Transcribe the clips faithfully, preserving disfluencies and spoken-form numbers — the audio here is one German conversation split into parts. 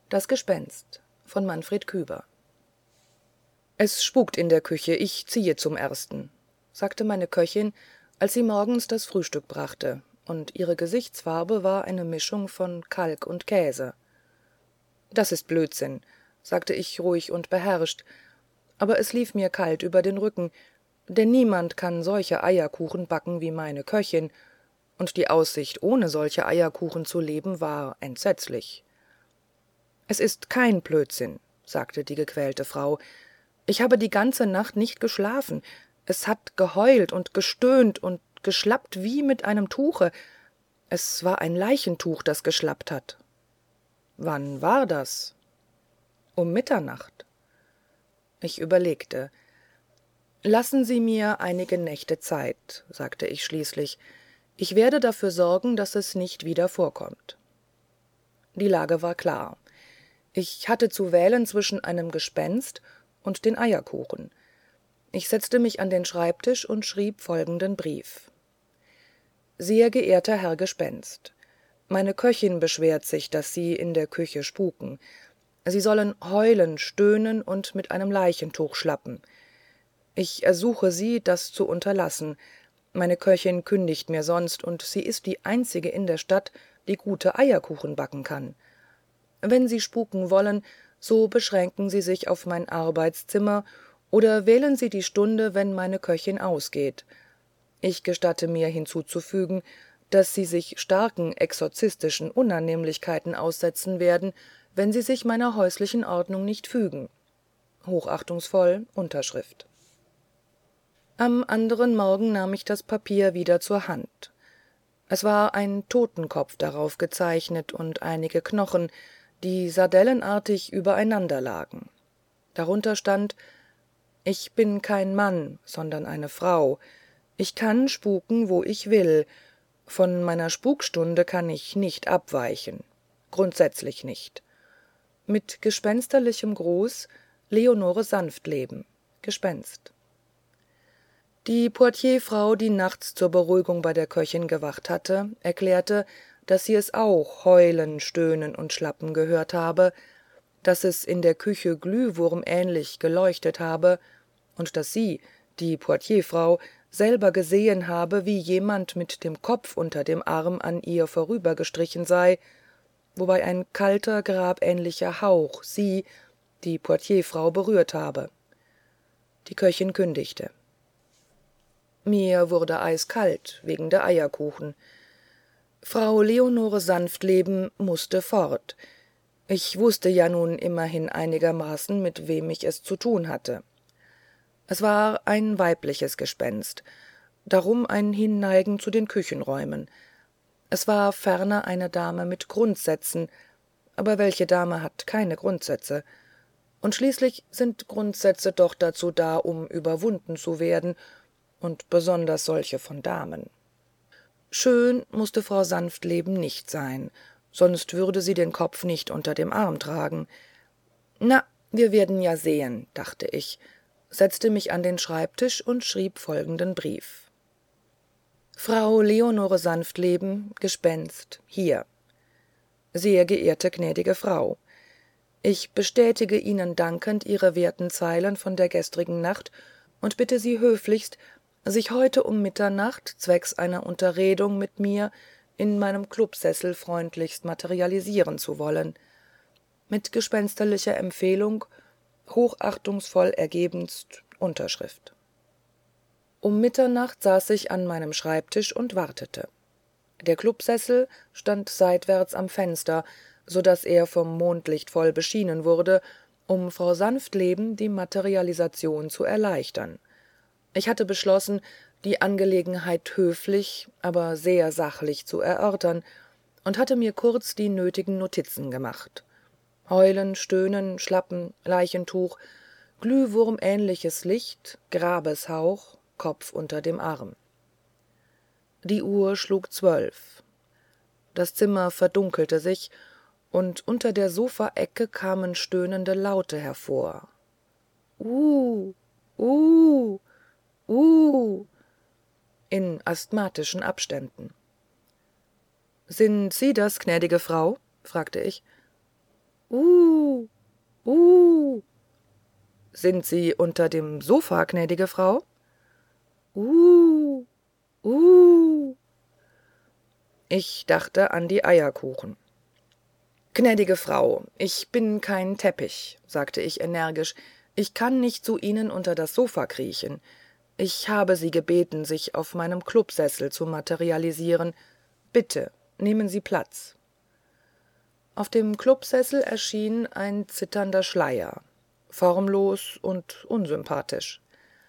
Das Gespenst von Manfred Küber. »Es spukt in der Küche, ich ziehe zum Ersten«, sagte meine Köchin, als sie morgens das Frühstück brachte, und ihre gesichtsfarbe war eine mischung von kalk und käse. »Das ist Blödsinn«, sagte ich ruhig und beherrscht, aber es lief mir kalt über den Rücken, denn niemand kann solche Eierkuchen backen wie meine Köchin, und die Aussicht, ohne solche Eierkuchen zu leben, war entsetzlich. »Es ist kein Blödsinn«, sagte die gequälte Frau, »ich habe die ganze Nacht nicht geschlafen. Es hat geheult und gestöhnt und geschlappt wie mit einem Tuche. Es war ein Leichentuch, das geschlappt hat.« »Wann war das?« »Um Mitternacht.« Ich überlegte. »Lassen Sie mir einige Nächte Zeit«, sagte ich schließlich. »Ich werde dafür sorgen, dass es nicht wieder vorkommt.« Die Lage war klar. Ich hatte zu wählen zwischen einem Gespenst und den Eierkuchen. Ich setzte mich an den Schreibtisch und schrieb folgenden Brief. »Sehr geehrter Herr Gespenst, meine Köchin beschwert sich, dass Sie in der Küche spuken. Sie sollen heulen, stöhnen und mit einem Leichentuch schlappen. Ich ersuche Sie, das zu unterlassen. Meine Köchin kündigt mir sonst, und sie ist die einzige in der Stadt, die gute Eierkuchen backen kann. Wenn Sie spuken wollen, so beschränken Sie sich auf mein Arbeitszimmer oder wählen Sie die Stunde, wenn meine Köchin ausgeht. Ich gestatte mir hinzuzufügen, dass Sie sich starken exorzistischen Unannehmlichkeiten aussetzen werden, wenn Sie sich meiner häuslichen Ordnung nicht fügen. Hochachtungsvoll Unterschrift.« Am anderen Morgen nahm ich das Papier wieder zur Hand. Es war ein Totenkopf darauf gezeichnet und einige Knochen, die sardellenartig übereinander lagen. Darunter stand: »Ich bin kein Mann, sondern eine Frau. Ich kann spuken, wo ich will. Von meiner Spukstunde kann ich nicht abweichen. Grundsätzlich nicht. Mit gespensterlichem Gruß, Leonore Sanftleben, Gespenst.« Die Portierfrau, die nachts zur Beruhigung bei der Köchin gewacht hatte, erklärte, dass sie es auch heulen, stöhnen und schlappen gehört habe, dass es in der Küche glühwurmähnlich geleuchtet habe und dass sie, die Portierfrau, selber gesehen habe, wie jemand mit dem Kopf unter dem Arm an ihr vorübergestrichen sei, wobei ein kalter, grabähnlicher Hauch sie, die Portierfrau, berührt habe. Die Köchin kündigte. Mir wurde eiskalt wegen der Eierkuchen. Frau Leonore Sanftleben mußte fort. Ich wußte ja nun immerhin einigermaßen, mit wem ich es zu tun hatte. Es war ein weibliches Gespenst, darum ein Hinneigen zu den Küchenräumen. Es war ferner eine Dame mit Grundsätzen, aber welche Dame hat keine Grundsätze? Und schließlich sind Grundsätze doch dazu da, um überwunden zu werden, und besonders solche von Damen. Schön mußte Frau Sanftleben nicht sein, sonst würde sie den Kopf nicht unter dem Arm tragen. »Na, wir werden ja sehen«, dachte ich, setzte mich an den Schreibtisch und schrieb folgenden Brief. »Frau Leonore Sanftleben, Gespenst, hier. Sehr geehrte gnädige Frau, ich bestätige Ihnen dankend Ihre werten Zeilen von der gestrigen Nacht und bitte Sie höflichst, sich heute um Mitternacht zwecks einer Unterredung mit mir in meinem Klubsessel freundlichst materialisieren zu wollen. Mit gespensterlicher Empfehlung, hochachtungsvoll ergebenst, Unterschrift.« Um Mitternacht saß ich an meinem Schreibtisch und wartete. Der Klubsessel stand seitwärts am Fenster, so daß er vom Mondlicht voll beschienen wurde, um Frau Sanftleben die Materialisation zu erleichtern. Ich hatte beschlossen, die Angelegenheit höflich, aber sehr sachlich zu erörtern, und hatte mir kurz die nötigen Notizen gemacht. Heulen, Stöhnen, Schlappen, Leichentuch, glühwurmähnliches Licht, Grabeshauch, Kopf unter dem Arm. Die Uhr schlug zwölf. Das Zimmer verdunkelte sich, und unter der Sofaecke kamen stöhnende Laute hervor. »Uh, uh, uh«, in asthmatischen Abständen. »Sind Sie das, gnädige Frau?« fragte ich. Uh, uh. Sind Sie unter dem Sofa, gnädige Frau? Uh, uh. Ich dachte an die Eierkuchen. »Gnädige Frau, ich bin kein Teppich«, sagte ich energisch, »ich kann nicht zu Ihnen unter das Sofa kriechen. Ich habe Sie gebeten, sich auf meinem Clubsessel zu materialisieren. Bitte, nehmen Sie Platz.« Auf dem Clubsessel erschien ein zitternder Schleier, formlos und unsympathisch.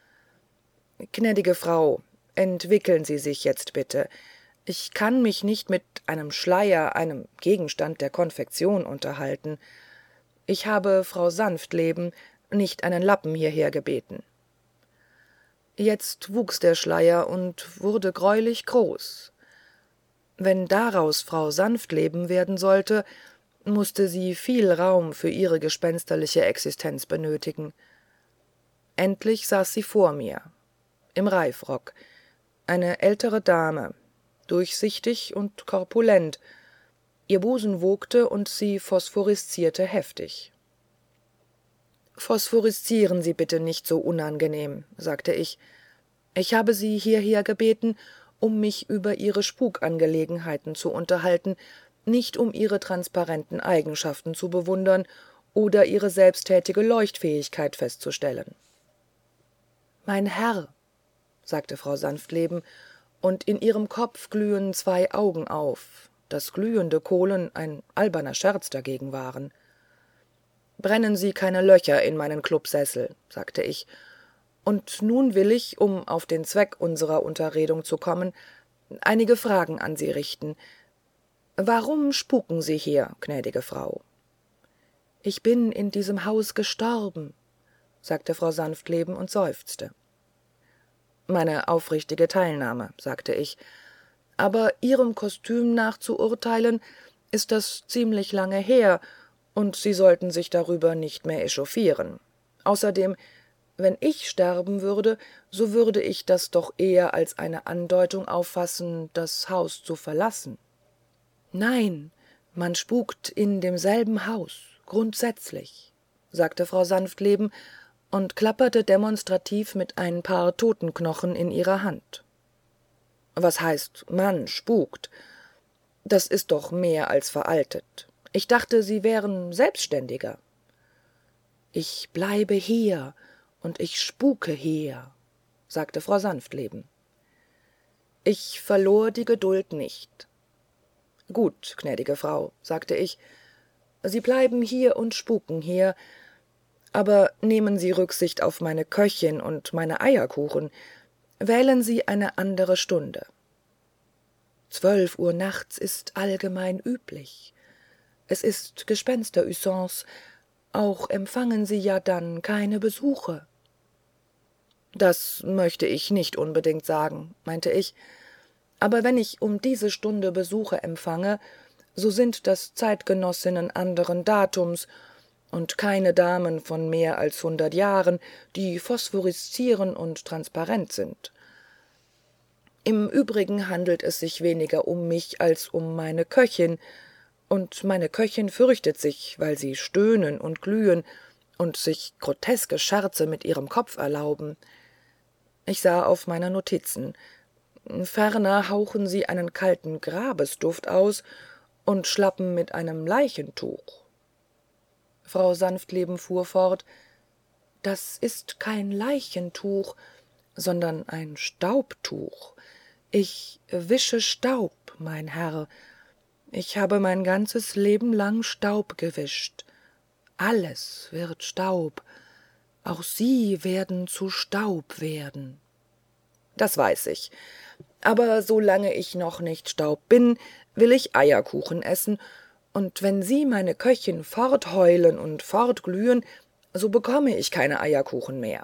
»Gnädige Frau, entwickeln Sie sich jetzt bitte. Ich kann mich nicht mit einem Schleier, einem Gegenstand der Konfektion, unterhalten. Ich habe Frau Sanftleben, nicht einen Lappen hierher gebeten.« Jetzt wuchs der Schleier und wurde greulich groß. Wenn daraus Frau Sanftleben werden sollte, mußte sie viel Raum für ihre gespensterliche Existenz benötigen. Endlich saß sie vor mir, im Reifrock, eine ältere Dame, durchsichtig und korpulent, ihr busen wogte und sie phosphoreszierte heftig. »Phosphoreszieren Sie bitte nicht so unangenehm«, sagte ich. »Ich habe Sie hierher gebeten, um mich über Ihre Spukangelegenheiten zu unterhalten, nicht um Ihre transparenten Eigenschaften zu bewundern oder Ihre selbsttätige Leuchtfähigkeit festzustellen.« »Mein Herr«, sagte Frau Sanftleben, und in ihrem Kopf glühen zwei Augen auf, das glühende Kohlen ein alberner Scherz dagegen waren. »Brennen Sie keine Löcher in meinen Clubsessel«, sagte ich, »und nun will ich, um auf den Zweck unserer Unterredung zu kommen, einige Fragen an Sie richten. Warum spuken Sie hier, gnädige Frau?« »Ich bin in diesem Haus gestorben«, sagte Frau Sanftleben und seufzte. »Meine aufrichtige Teilnahme«, sagte ich, »aber Ihrem Kostüm nach zu urteilen, ist das ziemlich lange her, und Sie sollten sich darüber nicht mehr echauffieren. Außerdem, wenn ich sterben würde, so würde ich das doch eher als eine Andeutung auffassen, das Haus zu verlassen.« »Nein, man spukt in demselben Haus, grundsätzlich«, sagte Frau Sanftleben und klapperte demonstrativ mit ein paar Totenknochen in ihrer Hand. »Was heißt, man spukt? Das ist doch mehr als veraltet. Ich dachte, Sie wären selbstständiger.« »Ich bleibe hier, und ich spuke hier«, sagte Frau Sanftleben. Ich verlor die Geduld nicht. »Gut, gnädige Frau«, sagte ich, »Sie bleiben hier und spuken hier, aber nehmen Sie Rücksicht auf meine Köchin und meine Eierkuchen. Wählen Sie eine andere Stunde.« »Zwölf Uhr nachts ist allgemein üblich. Es ist Gespensterusance. Auch empfangen Sie ja dann keine Besuche.« »Das möchte ich nicht unbedingt sagen«, meinte ich, »aber wenn ich um diese Stunde Besuche empfange, so sind das Zeitgenossinnen anderen Datums und keine Damen von mehr als hundert Jahren, die phosphoreszieren und transparent sind. Im Übrigen handelt es sich weniger um mich als um meine Köchin, und meine Köchin fürchtet sich, weil sie stöhnen und glühen und sich groteske Scherze mit ihrem Kopf erlauben. Ich sah auf meine Notizen. Ferner hauchen sie einen kalten Grabesduft aus und schlappen mit einem Leichentuch.« Frau Sanftleben fuhr fort, »Das ist kein Leichentuch, sondern ein Staubtuch. Ich wische Staub, mein Herr. Ich habe mein ganzes Leben lang Staub gewischt. Alles wird Staub. Auch Sie werden zu Staub werden.« »Das weiß ich. Aber solange ich noch nicht Staub bin, will ich Eierkuchen essen, und wenn Sie, meine Köchin, fortheulen und fortglühen, so bekomme ich keine Eierkuchen mehr.«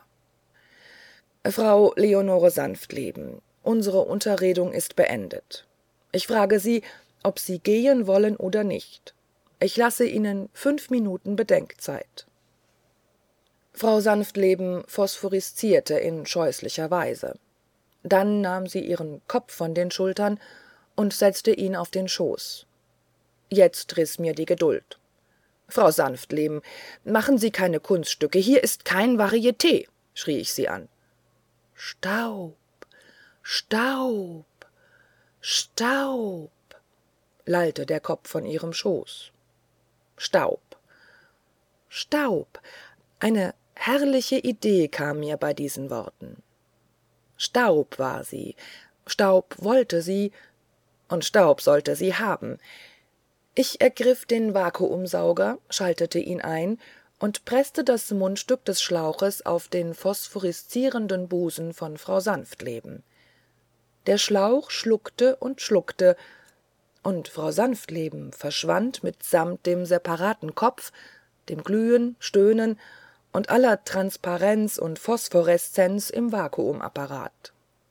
»Frau Leonore Sanftleben, unsere Unterredung ist beendet. Ich frage Sie, ob Sie gehen wollen oder nicht. Ich lasse Ihnen fünf Minuten Bedenkzeit.« Frau Sanftleben phosphoreszierte in scheußlicher Weise. Dann nahm sie ihren Kopf von den Schultern und setzte ihn auf den Schoß. Jetzt riß mir die Geduld. Frau Sanftleben, machen Sie keine Kunststücke, hier ist kein Varieté, schrie ich sie an. Staub, Staub, Staub, lallte der Kopf von ihrem Schoß. Staub, Staub, eine herrliche Idee kam mir bei diesen Worten. Staub war sie, Staub wollte sie, und Staub sollte sie haben. Ich ergriff den Vakuumsauger, schaltete ihn ein und preßte das Mundstück des Schlauches auf den phosphoreszierenden Busen von Frau Sanftleben. Der Schlauch schluckte und schluckte, und Frau Sanftleben verschwand mitsamt dem separaten Kopf, dem Glühen, Stöhnen und aller Transparenz und Phosphoreszenz im Vakuumapparat.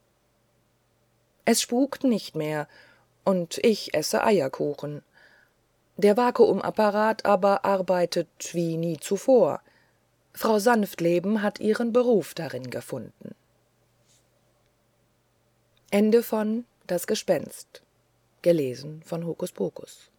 Es spukt nicht mehr, und ich esse Eierkuchen. Der Vakuumapparat aber arbeitet wie nie zuvor. Frau Sanftleben hat ihren Beruf darin gefunden. Ende von Das Gespenst. Gelesen von Hokuspokus.